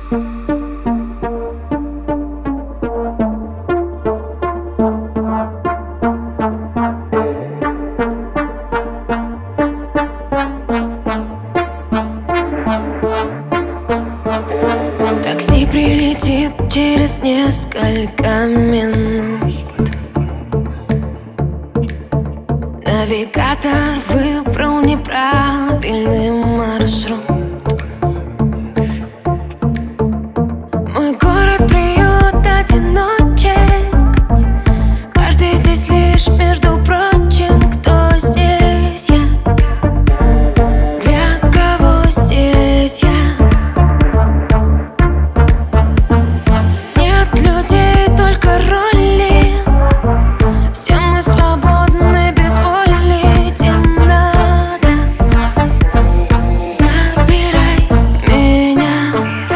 Такси прилетит через несколько минут. Навигатор выбрал неправильный маршрут. Мой город-приют одиночек. Каждый здесь лишь между прочим. Кто здесь я? Для кого здесь я? Нет людей, только роли. Все мы свободны, без воли. Темнота, забирай меня.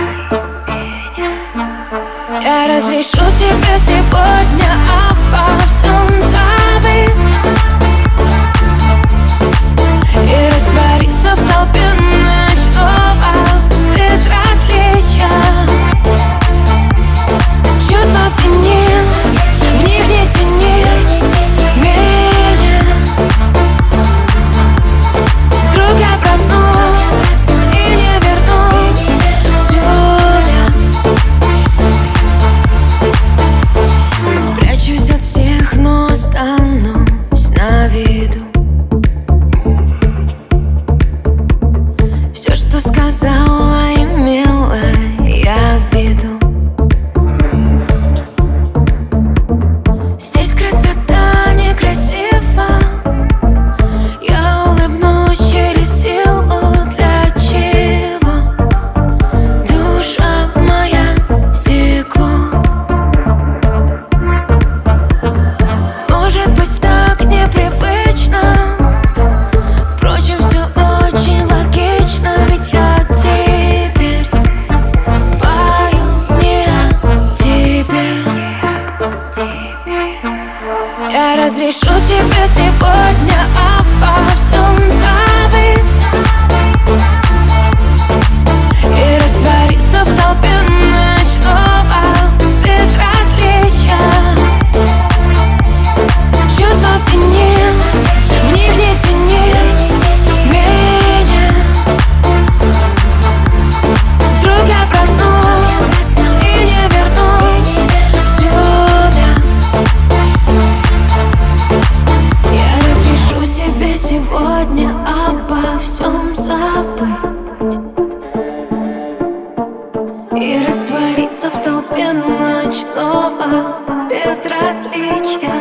Я разрешу тебе сегодня обо всем забыть и раствориться в толпе ночного безразличия. Чувства в тени, в них не тяни меня. Вдруг я проснусь и не вернусь сюда. Спрячусь от всех, но останусь на виду. Все, что сказала, имела я в виду. Здесь красота некрасива. Я улыбнусь через силу. Для чего? Душа моя стекло. Может быть, так непривычно. Впрочем, все очень логично. Ведь я теперь пою не о тебе. Я разрешу тебе сегодня обо всем забыть и раствориться в толпе ночного безразличия. Чувства в тени, в них не тяни меня. Вдруг я проснусь и не вернусь сюда. Я разрешу себе сегодня обо всем забыть и раствориться в толпе ночного безразличия.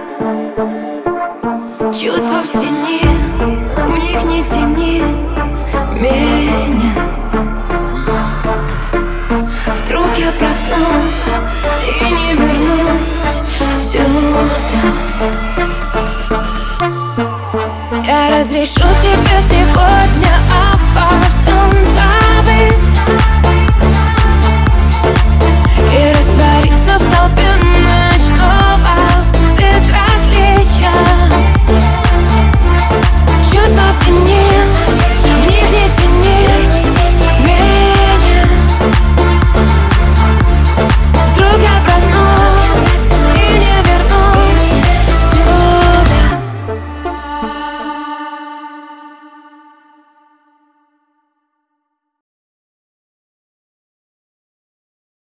Чувства в тени, в них не тяни меня. Вдруг я проснусь и не вернусь сюда. Я разрешу тебе сегодня